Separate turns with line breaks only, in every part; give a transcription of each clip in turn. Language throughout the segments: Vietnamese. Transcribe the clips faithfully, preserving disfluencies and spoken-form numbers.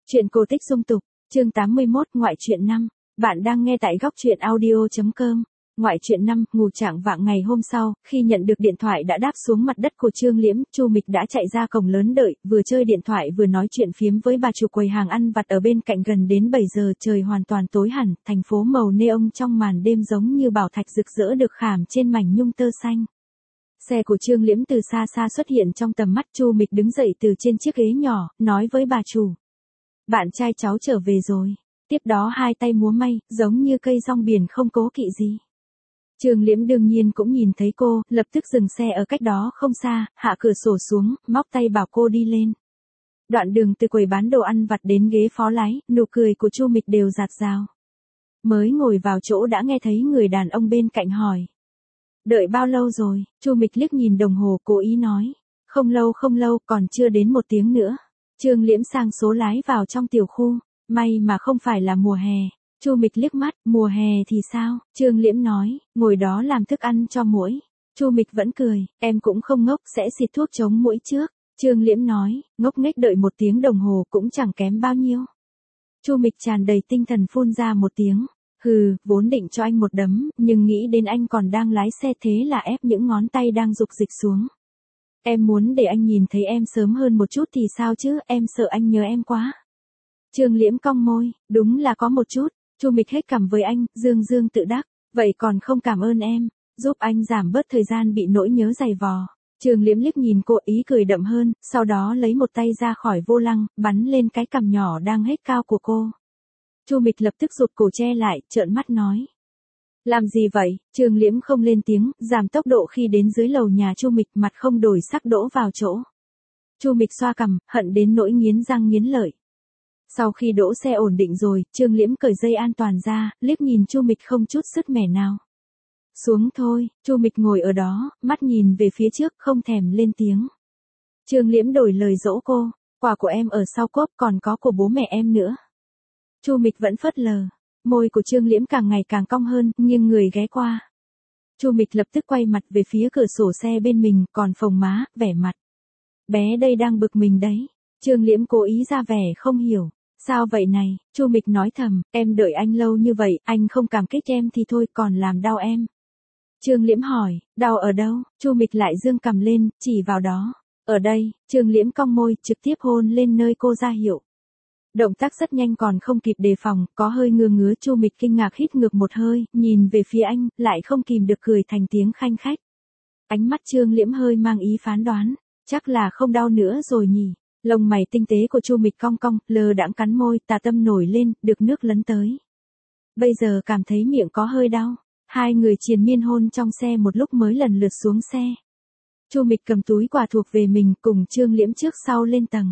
Chuyện cổ tích dung tục, chương tám mươi mốt, ngoại truyện năm. Bạn đang nghe tại góc truyện audio chấm com. Ngoại truyện năm, ngủ trạng vạng ngày hôm sau, khi nhận được điện thoại đã đáp xuống mặt đất của Trương Liễm, Chu Mịch đã chạy ra cổng lớn đợi, vừa chơi điện thoại vừa nói chuyện phiếm với bà chủ quầy hàng ăn vặt ở bên cạnh. Gần đến bảy giờ trời hoàn toàn tối hẳn, thành phố màu neon trong màn đêm giống như bảo thạch rực rỡ được khảm trên mảnh nhung tơ xanh. Xe của Trương Liễm từ xa xa xuất hiện trong tầm mắt. Chu Mịch đứng dậy từ trên chiếc ghế nhỏ, nói với bà chủ. Bạn trai cháu trở về rồi. Tiếp đó hai tay múa may, giống như cây rong biển không cố kỵ gì. Trương Liễm đương nhiên cũng nhìn thấy cô, lập tức dừng xe ở cách đó không xa, hạ cửa sổ xuống, móc tay bảo cô đi lên. Đoạn đường từ quầy bán đồ ăn vặt đến ghế phó lái, nụ cười của Chu Mịch đều rạt rào. Mới ngồi vào chỗ đã nghe thấy người đàn ông bên cạnh hỏi. Đợi bao lâu rồi? Chu Mịch liếc nhìn đồng hồ cố ý nói. Không lâu không lâu, còn chưa đến một tiếng nữa. Trương Liễm sang số lái vào trong tiểu khu. May mà không phải là mùa hè. Chu Mịch liếc mắt, mùa hè thì sao? Trương Liễm nói, ngồi đó làm thức ăn cho muỗi. Chu Mịch vẫn cười, em cũng không ngốc, sẽ xịt thuốc chống muỗi trước. Trương Liễm nói, ngốc nghếch đợi một tiếng đồng hồ cũng chẳng kém bao nhiêu. Chu Mịch tràn đầy tinh thần phun ra một tiếng. Hừ, vốn định cho anh một đấm, nhưng nghĩ đến anh còn đang lái xe thế là ép những ngón tay đang dục dịch xuống. Em muốn để anh nhìn thấy em sớm hơn một chút thì sao chứ, em sợ anh nhớ em quá. Trương Liễm cong môi, đúng là có một chút. Chu Mịch hết cảm với anh, dương dương tự đắc, vậy còn không cảm ơn em, giúp anh giảm bớt thời gian bị nỗi nhớ dày vò. Trương Liễm liếc nhìn cô, ý cười đậm hơn, sau đó lấy một tay ra khỏi vô lăng, bắn lên cái cằm nhỏ đang hết cao của cô. Chu Mịch lập tức rụt cổ che lại, trợn mắt nói. Làm gì vậy? Trương Liễm không lên tiếng, giảm tốc độ khi đến dưới lầu nhà Chu Mịch, mặt không đổi sắc đỗ vào chỗ. Chu Mịch xoa cằm, hận đến nỗi nghiến răng nghiến lợi. Sau khi đỗ xe ổn định rồi, Trương Liễm cởi dây an toàn ra, liếc nhìn Chu Mịch không chút sứt mẻ nào. Xuống thôi. Chu Mịch ngồi ở đó, mắt nhìn về phía trước, không thèm lên tiếng. Trương Liễm đổi lời dỗ cô, quà của em ở sau cốp, còn có của bố mẹ em nữa. Chu Mịch vẫn phớt lờ, môi của Trương Liễm càng ngày càng cong hơn, nghiêng người ghé qua. Chu Mịch lập tức quay mặt về phía cửa sổ xe bên mình, còn phồng má, vẻ mặt. Bé đây đang bực mình đấy. Trương Liễm cố ý ra vẻ không hiểu. Sao vậy này? Chu Mịch nói thầm, em đợi anh lâu như vậy, anh không cảm kích em thì thôi, còn làm đau em. Trương Liễm hỏi, đau ở đâu? Chu Mịch lại dương cằm lên, chỉ vào đó. Ở đây. Trương Liễm cong môi, trực tiếp hôn lên nơi cô ra hiệu. Động tác rất nhanh, còn không kịp đề phòng, có hơi ngứa ngứa. Chu Mịch kinh ngạc hít ngược một hơi, nhìn về phía anh, lại không kìm được cười thành tiếng khanh khách. Ánh mắt Trương Liễm hơi mang ý phán đoán, chắc là không đau nữa rồi nhỉ. Lông mày tinh tế của Chu Mịch cong cong, lơ đãng cắn môi, tà tâm nổi lên, được nước lấn tới. Bây giờ cảm thấy miệng có hơi đau. Hai người triền miên hôn trong xe một lúc mới lần lượt xuống xe. Chu Mịch cầm túi quà thuộc về mình, cùng Trương Liễm trước sau lên tầng.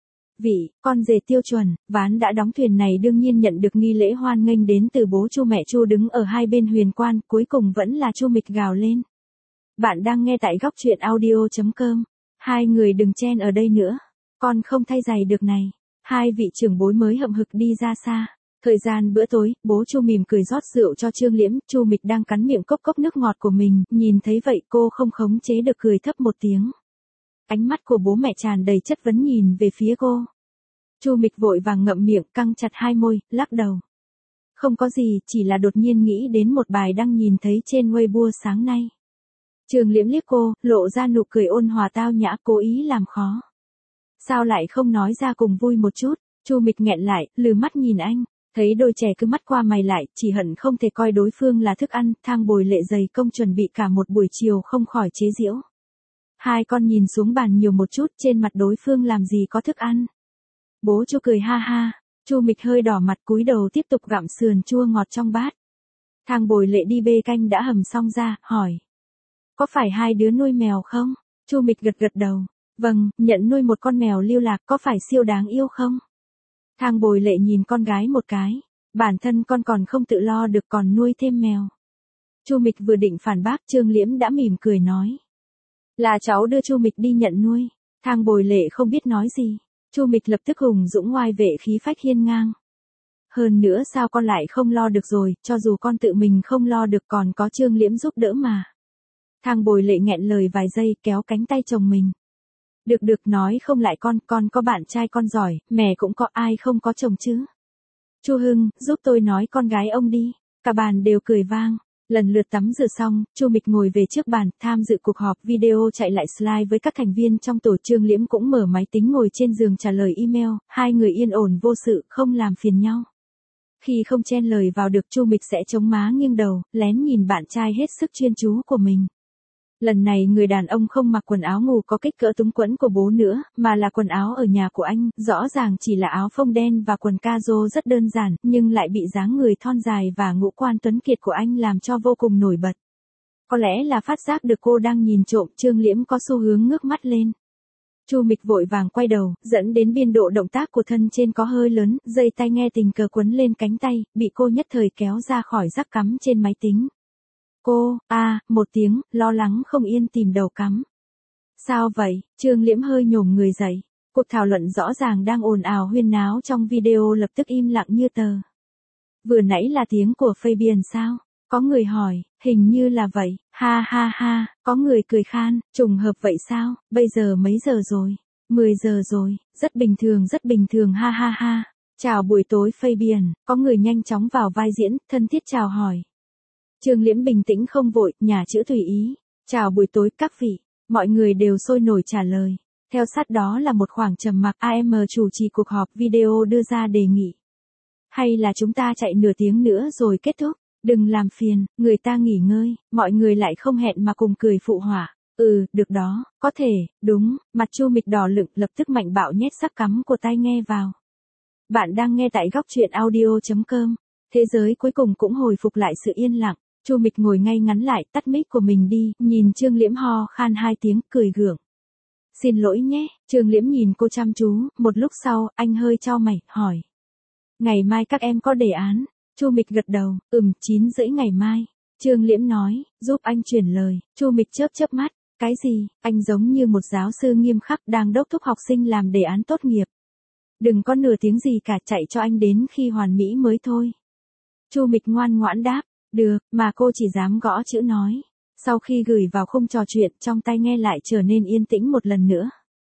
Vị, con rể tiêu chuẩn, ván đã đóng thuyền này đương nhiên nhận được nghi lễ hoan nghênh đến từ bố Chu mẹ Chu đứng ở hai bên huyền quan, cuối cùng vẫn là Chu Mịch gào lên. Bạn đang nghe tại góc truyện audio chấm com. Hai người đừng chen ở đây nữa. Con không thay giày được này. Hai vị trưởng bối mới hậm hực đi ra xa. Thời gian bữa tối, bố Chu mỉm cười rót rượu cho Trương Liễm. Chu Mịch đang cắn miệng cốc cốc nước ngọt của mình, nhìn thấy vậy cô không khống chế được cười thấp một tiếng. Ánh mắt của bố mẹ tràn đầy chất vấn nhìn về phía cô. Chu Mịch vội vàng ngậm miệng, căng chặt hai môi, lắc đầu. Không có gì, chỉ là đột nhiên nghĩ đến một bài đăng nhìn thấy trên Weibo sáng nay. Trương Liễm liếc cô, lộ ra nụ cười ôn hòa tao nhã, cố ý làm khó. Sao lại không nói ra cùng vui một chút? Chu Mịch nghẹn lại, lừ mắt nhìn anh, thấy đôi trẻ cứ mắt qua mày lại, chỉ hận không thể coi đối phương là thức ăn. Thang bồi lệ dày công chuẩn bị cả một buổi chiều không khỏi chế giễu. Hai con nhìn xuống bàn nhiều một chút, trên mặt đối phương làm gì có thức ăn. Bố Chu cười ha ha. Chu Mịch hơi đỏ mặt, cúi đầu tiếp tục gặm sườn chua ngọt trong bát. Thang bồi lệ đi bê canh đã hầm xong ra, hỏi. Có phải hai đứa nuôi mèo không? Chu Mịch gật gật đầu. Vâng, nhận nuôi một con mèo lưu lạc, có phải siêu đáng yêu không? Thang bồi lệ nhìn con gái một cái. Bản thân con còn không tự lo được còn nuôi thêm mèo. Chu Mịch vừa định phản bác, Trương Liễm đã mỉm cười nói. Là cháu đưa Chu Mịch đi nhận nuôi. Thang bồi lệ không biết nói gì. Chu Mịch lập tức hùng dũng ngoai vệ khí phách hiên ngang. Hơn nữa sao con lại không lo được rồi, cho dù con tự mình không lo được còn có Trương Liễm giúp đỡ mà. Thang bồi lệ nghẹn lời vài giây, kéo cánh tay chồng mình. Được được, nói không lại con, con có bạn trai con giỏi, mẹ cũng có, ai không có chồng chứ. Chu Hưng, giúp tôi nói con gái ông đi. Cả bàn đều cười vang. Lần lượt tắm rửa xong, Chu Mịch ngồi về trước bàn, tham dự cuộc họp video chạy lại slide với các thành viên trong tổ. Trương Liễm cũng mở máy tính ngồi trên giường trả lời email, hai người yên ổn vô sự, không làm phiền nhau. Khi không chen lời vào được, Chu Mịch sẽ chống má nghiêng đầu, lén nhìn bạn trai hết sức chuyên chú của mình. Lần này người đàn ông không mặc quần áo ngủ có kích cỡ túng quẫn của bố nữa, mà là quần áo ở nhà của anh, rõ ràng chỉ là áo phông đen và quần caro rất đơn giản, nhưng lại bị dáng người thon dài và ngũ quan tuấn kiệt của anh làm cho vô cùng nổi bật. Có lẽ là phát giác được cô đang nhìn trộm, Trương Liễm có xu hướng ngước mắt lên. Chu Mịch vội vàng quay đầu, dẫn đến biên độ động tác của thân trên có hơi lớn, dây tai nghe tình cờ quấn lên cánh tay, bị cô nhất thời kéo ra khỏi rắc cắm trên máy tính. Cô, a à, một tiếng, lo lắng không yên tìm đầu cắm. Sao vậy? Trương Liễm hơi nhổm người dậy. Cuộc thảo luận rõ ràng đang ồn ào huyên náo trong video lập tức im lặng như tờ. Vừa nãy là tiếng của Fabian sao? Có người hỏi, hình như là vậy, ha ha ha, có người cười khan, trùng hợp vậy sao, bây giờ mấy giờ rồi? mười giờ rồi, rất bình thường rất bình thường ha ha ha. Chào buổi tối Fabian, có người nhanh chóng vào vai diễn, thân thiết chào hỏi. Trương Liễm bình tĩnh không vội, nhà chữ tùy ý. Chào buổi tối các vị, mọi người đều sôi nổi trả lời. Theo sát đó là một khoảng trầm mặc. a em chủ trì cuộc họp video đưa ra đề nghị. Hay là chúng ta chạy nửa tiếng nữa rồi kết thúc? Đừng làm phiền, người ta nghỉ ngơi, mọi người lại không hẹn mà cùng cười phụ họa. Ừ, được đó, có thể, đúng, mặt Chu Mịch đỏ lựng lập tức mạnh bạo nhét sắc cắm của tai nghe vào. Bạn đang nghe tại góc truyện audio chấm com. Thế giới cuối cùng cũng hồi phục lại sự yên lặng. Chu Mịch ngồi ngay ngắn lại, tắt mic của mình đi, nhìn Trương Liễm ho khan hai tiếng, cười gượng. Xin lỗi nhé, Trương Liễm nhìn cô chăm chú, một lúc sau, anh hơi chau mày, hỏi. Ngày mai các em có đề án? Chu Mịch gật đầu, ừm, chín rưỡi ngày mai. Trương Liễm nói, giúp anh chuyển lời. Chu Mịch chớp chớp mắt, cái gì? Anh giống như một giáo sư nghiêm khắc đang đốc thúc học sinh làm đề án tốt nghiệp. Đừng có nửa tiếng gì cả, chạy cho anh đến khi hoàn mỹ mới thôi. Chu Mịch ngoan ngoãn đáp. Được, mà cô chỉ dám gõ chữ nói. Sau khi gửi vào khung trò chuyện, trong tai nghe lại trở nên yên tĩnh một lần nữa.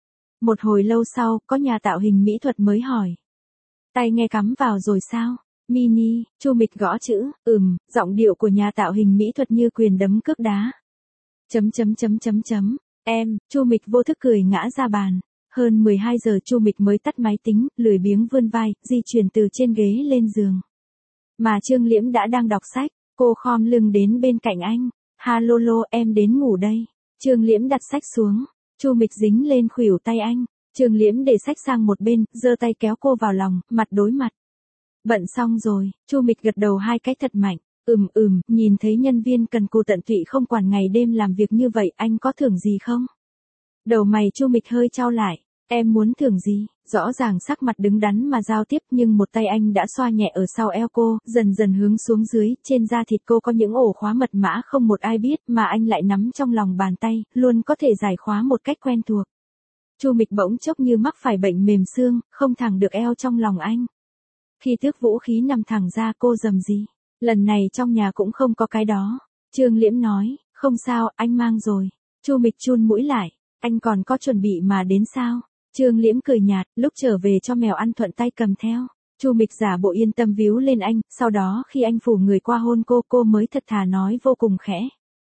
Một hồi lâu sau, có nhà tạo hình mỹ thuật mới hỏi. Tai nghe cắm vào rồi sao? Mini, Chu Mịch gõ chữ, ừm, giọng điệu của nhà tạo hình mỹ thuật như quyền đấm cước đá. Chấm chấm chấm chấm chấm, em, Chu Mịch vô thức cười ngã ra bàn. Hơn mười hai giờ Chu Mịch mới tắt máy tính, lười biếng vươn vai, di chuyển từ trên ghế lên giường. Mà Trương Liễm đã đang đọc sách. Cô khom lưng đến bên cạnh anh. Ha lô lô, em đến ngủ đây. Trương Liễm đặt sách xuống. Chu Mịch dính lên khuỷu tay anh. Trương Liễm để sách sang một bên, giơ tay kéo cô vào lòng, mặt đối mặt. Bận xong rồi, Chu Mịch gật đầu hai cái thật mạnh. Ừm ừm, nhìn thấy nhân viên cần cù tận tụy không quản ngày đêm làm việc như vậy, anh có thưởng gì không? Đầu mày Chu Mịch hơi chau lại. Em muốn thưởng gì? Rõ ràng sắc mặt đứng đắn mà giao tiếp, nhưng một tay anh đã xoa nhẹ ở sau eo cô, dần dần hướng xuống dưới, trên da thịt cô có những ổ khóa mật mã không một ai biết, mà anh lại nắm trong lòng bàn tay, luôn có thể giải khóa một cách quen thuộc. Chu Mịch bỗng chốc như mắc phải bệnh mềm xương, không thẳng được eo trong lòng anh. Khi tước vũ khí nằm thẳng ra, cô rầm gì. Lần này trong nhà cũng không có cái đó. Trương Liễm nói, không sao, anh mang rồi. Chu Mịch chun mũi lại, anh còn có chuẩn bị mà đến sao? Trương Liễm cười nhạt, lúc trở về cho mèo ăn thuận tay cầm theo. Chu Mịch giả bộ yên tâm víu lên anh, sau đó khi anh phủ người qua hôn cô, cô mới thật thà nói vô cùng khẽ.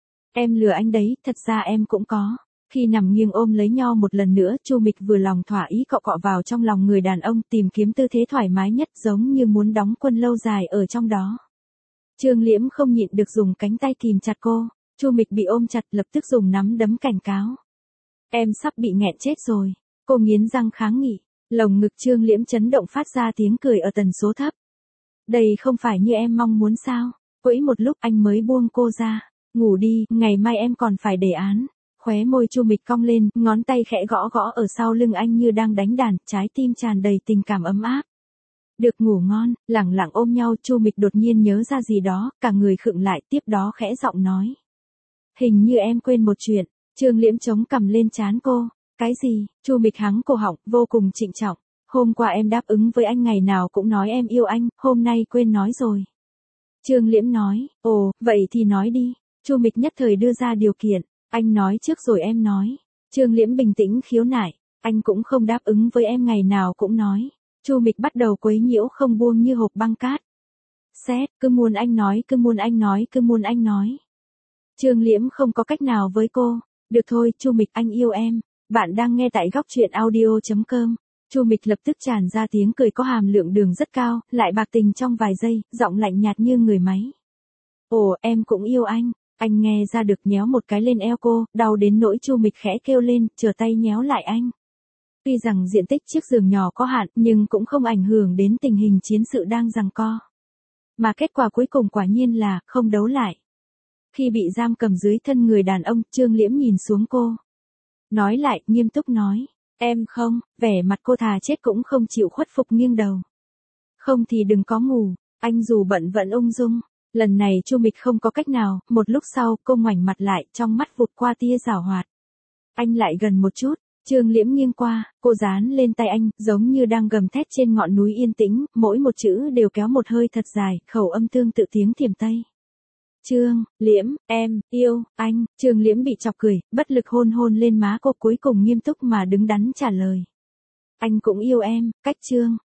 Em lừa anh đấy, thật ra em cũng có. Khi nằm nghiêng ôm lấy nhau một lần nữa, Chu Mịch vừa lòng thỏa ý cọ cọ vào trong lòng người đàn ông, tìm kiếm tư thế thoải mái nhất, giống như muốn đóng quân lâu dài ở trong đó. Trương Liễm không nhịn được dùng cánh tay kìm chặt cô. Chu Mịch bị ôm chặt, lập tức dùng nắm đấm cảnh cáo. Em sắp bị nghẹn chết rồi. Cô nghiến răng kháng nghị. Lồng ngực Trương Liễm chấn động phát ra tiếng cười ở tần số thấp. Đây không phải như em mong muốn sao? Quẫy một lúc anh mới buông cô ra. Ngủ đi, ngày mai em còn phải đề án. Khóe môi Chu Mịch cong lên, ngón tay khẽ gõ gõ ở sau lưng anh như đang đánh đàn, trái tim tràn đầy tình cảm ấm áp. Được ngủ ngon, lẳng lặng ôm nhau, Chu Mịch đột nhiên nhớ ra gì đó, cả người khựng lại, tiếp đó khẽ giọng nói. Hình như em quên một chuyện. Trương Liễm chống cằm lên trán cô. Cái gì? Chu Mịch hắng cổ họng, vô cùng trịnh trọng. Hôm qua em đáp ứng với anh ngày nào cũng nói em yêu anh, hôm nay quên nói rồi. Trương Liễm nói, ồ, vậy thì nói đi. Chu Mịch nhất thời đưa ra điều kiện, anh nói trước rồi em nói. Trương Liễm bình tĩnh khiếu nại, anh cũng không đáp ứng với em ngày nào cũng nói. Chu Mịch bắt đầu quấy nhiễu không buông như hộp băng cát. Xét, cứ muốn anh nói, cứ muốn anh nói, cứ muốn anh nói. Trương Liễm không có cách nào với cô. Được thôi, Chu Mịch, anh yêu em. Bạn đang nghe tại góc truyện audio.com. Chu Mịch lập tức tràn ra tiếng cười có hàm lượng đường rất cao, lại bạc tình trong vài giây, giọng lạnh nhạt như người máy. Ồ, em cũng yêu anh. Anh nghe ra được, nhéo một cái lên eo cô, đau đến nỗi Chu Mịch khẽ kêu lên, chờ tay nhéo lại anh. Tuy rằng diện tích chiếc giường nhỏ có hạn, nhưng cũng không ảnh hưởng đến tình hình chiến sự đang giằng co. Mà kết quả cuối cùng quả nhiên là, không đấu lại. Khi bị giam cầm dưới thân người đàn ông, Trương Liễm nhìn xuống cô. Nói lại, nghiêm túc nói, em không, vẻ mặt cô thà chết cũng không chịu khuất phục nghiêng đầu. Không thì đừng có ngủ, anh dù bận vẫn ung dung. Lần này Chu Mịch không có cách nào, một lúc sau, cô ngoảnh mặt lại, trong mắt vụt qua tia giảo hoạt. Anh lại gần một chút, Trương Liễm nghiêng qua, cô dán lên tay anh, giống như đang gầm thét trên ngọn núi yên tĩnh, mỗi một chữ đều kéo một hơi thật dài, khẩu âm tương tự tiếng thiểm Tây. Trương Liễm, em yêu anh. Trương Liễm bị chọc cười, bất lực hôn hôn lên má cô, cuối cùng nghiêm túc mà đứng đắn trả lời. Anh cũng yêu em. Cách Trương